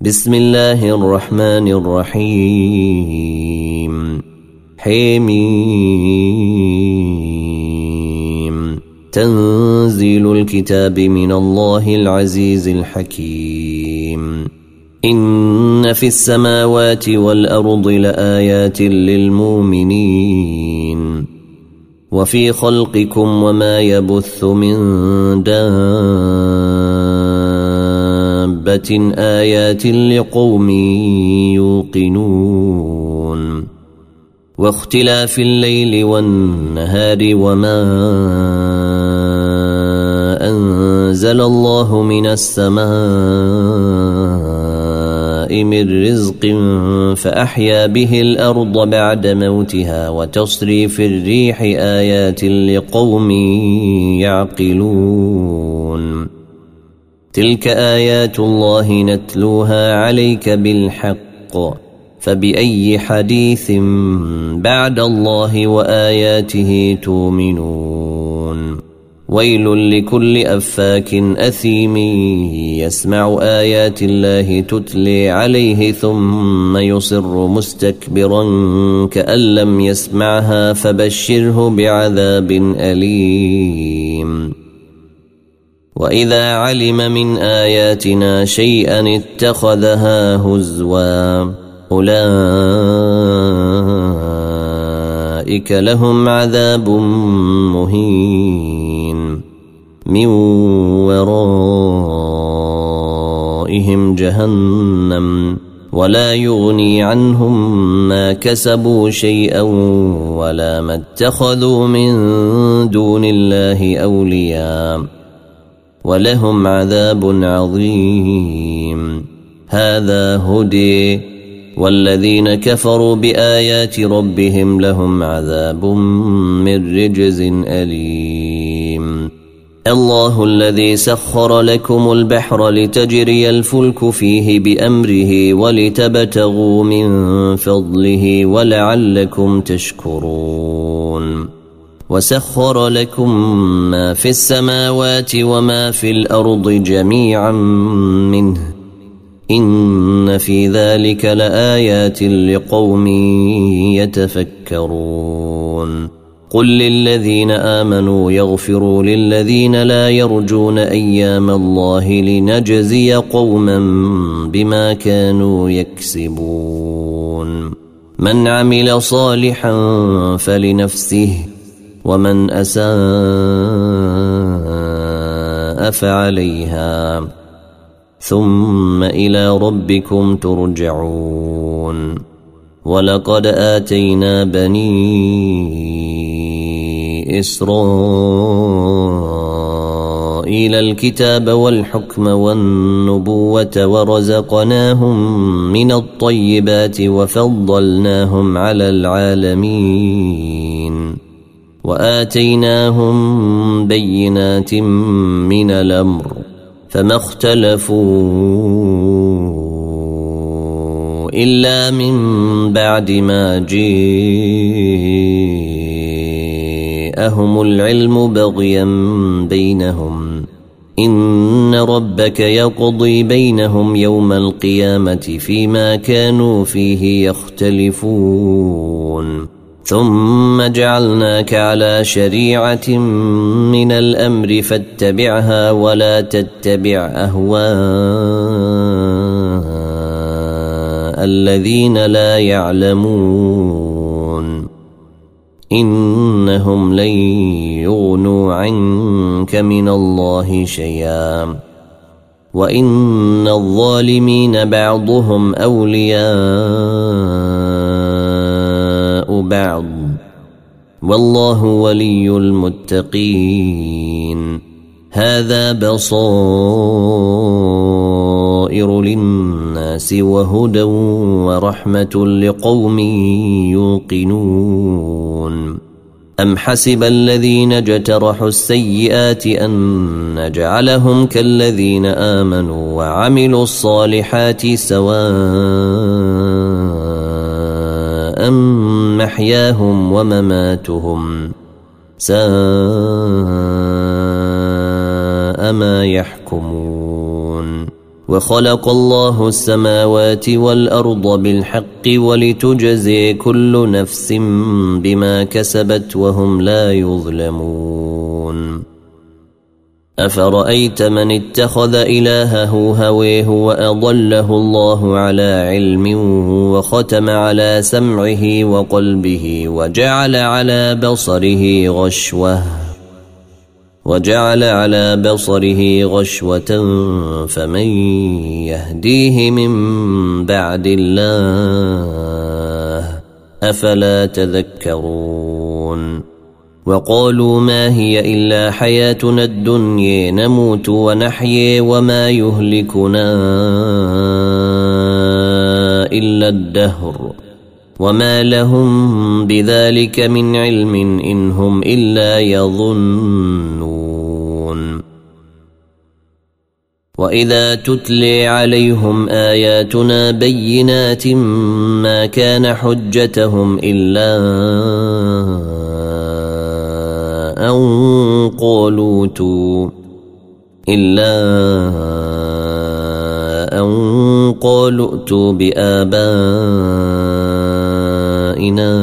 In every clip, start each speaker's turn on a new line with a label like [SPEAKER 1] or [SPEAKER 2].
[SPEAKER 1] بسم الله الرحمن الرحيم. حميم. تنزيل الكتاب من الله العزيز الحكيم. إن في السماوات والأرض لآيات للمؤمنين وفي خلقكم وما يبث من دابة آيات لقوم يوقنون واختلاف الليل والنهار وما أنزل الله من السماء من رزق فأحيا به الأرض بعد موتها وتصريف الريح آيات لقوم يعقلون تلك آيات الله نتلوها عليك بالحق فبأي حديث بعد الله وآياته تؤمنون ويل لكل أفاك أثيم يسمع آيات الله تتلي عليه ثم يصر مستكبرا كأن لم يسمعها فبشره بعذاب أليم وإذا علم من آياتنا شيئا اتخذها هزوا أولئك لهم عذاب مهين من ورائهم جهنم ولا يغني عنهم ما كسبوا شيئا ولا ما اتخذوا من دون الله أولياء ولهم عذاب عظيم. هذا هدي والذين كفروا بآيات ربهم لهم عذاب من رجز أليم. الله الذي سخر لكم البحر لتجري الفلك فيه بأمره ولتبتغوا من فضله ولعلكم تشكرون وسخر لكم ما في السماوات وما في الأرض جميعا منه إن في ذلك لآيات لقوم يتفكرون. قل للذين آمنوا يغفروا للذين لا يرجون أيام الله لنجزي قوما بما كانوا يكسبون. من عمل صالحا فلنفسه ومن أساء فعليها ثم إلى ربكم ترجعون. ولقد آتينا بني إسرائيل الكتاب والحكم والنبوة ورزقناهم من الطيبات وفضلناهم على العالمين وآتيناهم بينات من الأمر فما اختلفوا إلا من بعد ما جاءهم العلم بغيا بينهم إن ربك يقضي بينهم يوم القيامة فيما كانوا فيه يختلفون ثم جعلناك على شريعة من الأمر فاتبعها ولا تتبع أهواء الذين لا يعلمون إنهم لن يغنوا عنك من الله شيئا وإن الظالمين بعضهم أولياء بعض والله ولي المتقين. هذا بصائر للناس وهدى ورحمة لقوم يوقنون. أم حسب الذين اجترحوا السيئات أن نجعلهم كالذين آمنوا وعملوا الصالحات سواء محياهم ومماتهم ساء ما يحكمون. وخلق الله السماوات والأرض بالحق ولتجزي كل نفس بما كسبت وهم لا يظلمون أفرأيت من اتخذ إلهه هويه وأضله الله على علم وختم على سمعه وقلبه وجعل على بصره غشوة فمن يهديه من بعد الله أفلا تذكرون وقالوا ما هي إلا حياتنا الدنيا نموت ونحيي وما يهلكنا إلا الدهر وما لهم بذلك من علم إن هم إلا يظنون وإذا تتلي عليهم آياتنا بينات ما كان حجتهم إلا أن قالوا ائتوا بآبائنا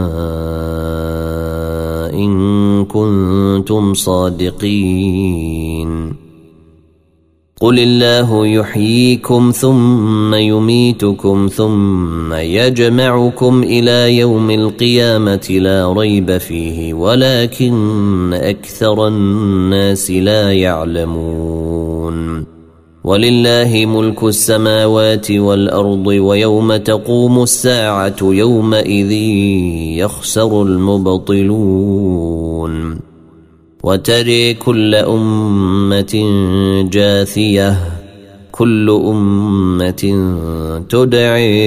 [SPEAKER 1] إن كنتم صادقين قل الله يحييكم ثم يميتكم ثم يجمعكم إلى يوم القيامة لا ريب فيه ولكن أكثر الناس لا يعلمون ولله ملك السماوات والأرض ويوم تقوم الساعة يومئذ يخسر المبطلون وتري كل أمة جاثية كل أمة تدعي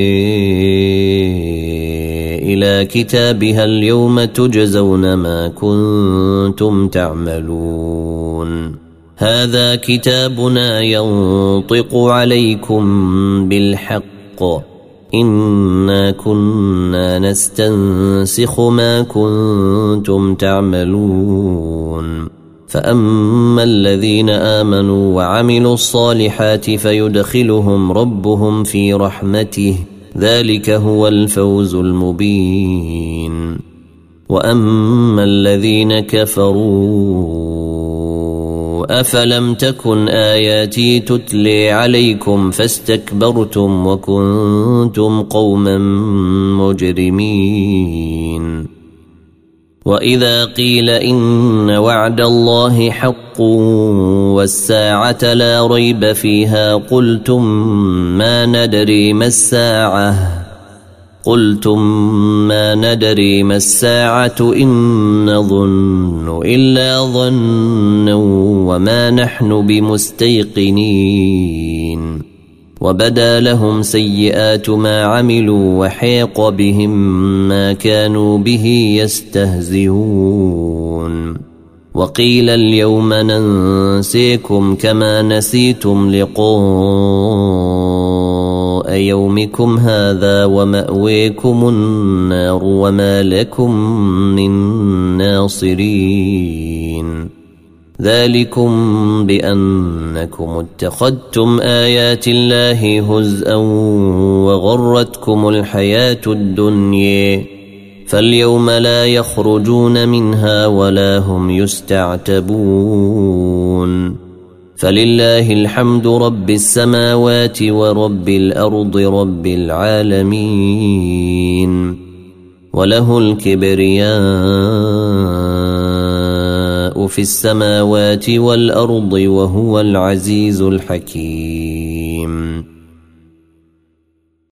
[SPEAKER 1] إلى كتابها اليوم تجزون ما كنتم تعملون هذا كتابنا ينطق عليكم بالحق إنا كنا نستنسخ ما كنتم تعملون فأما الذين آمنوا وعملوا الصالحات فيدخلهم ربهم في رحمته ذلك هو الفوز المبين وأما الذين كفروا أفلم تكن آياتي تتلي عليكم فاستكبرتم وكنتم قوما مجرمين وإذا قيل إن وعد الله حق والساعة لا ريب فيها قلتم ما ندري ما الساعة إن نظن إلا ظنا وما نحن بمستيقنين وبدا لهم سيئات ما عملوا وحيق بهم ما كانوا به يستهزئون وقيل اليوم ننسيكم كما نسيتم لقاء يومكم هذا ومأويكم النار وما لكم من ناصرين ذلكم بأنكم اتخذتم آيات الله هزءا وغرتكم الحياة الدنيا فاليوم لا يخرجون منها ولا هم يستعتبون فلله الحمد رب السماوات ورب الأرض رب العالمين وله الكبرياء في السماوات والأرض وهو العزيز الحكيم